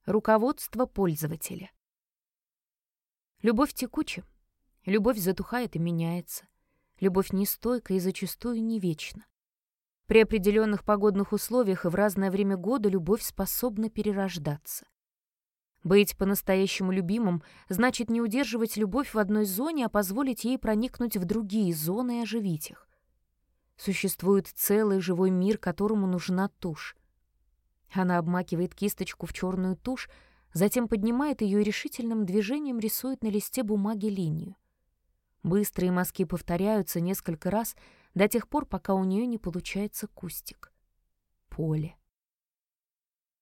Руководство пользователя. Любовь текуча. Любовь затухает и меняется. Любовь нестойка и зачастую не вечна. При определенных погодных условиях и в разное время года любовь способна перерождаться. Быть по-настоящему любимым значит не удерживать любовь в одной зоне, а позволить ей проникнуть в другие зоны и оживить их. Существует целый живой мир, которому нужна тушь. Она обмакивает кисточку в черную тушь, затем поднимает ее и решительным движением рисует на листе бумаги линию. Быстрые мазки повторяются несколько раз до тех пор, пока у нее не получается кустик. Поле.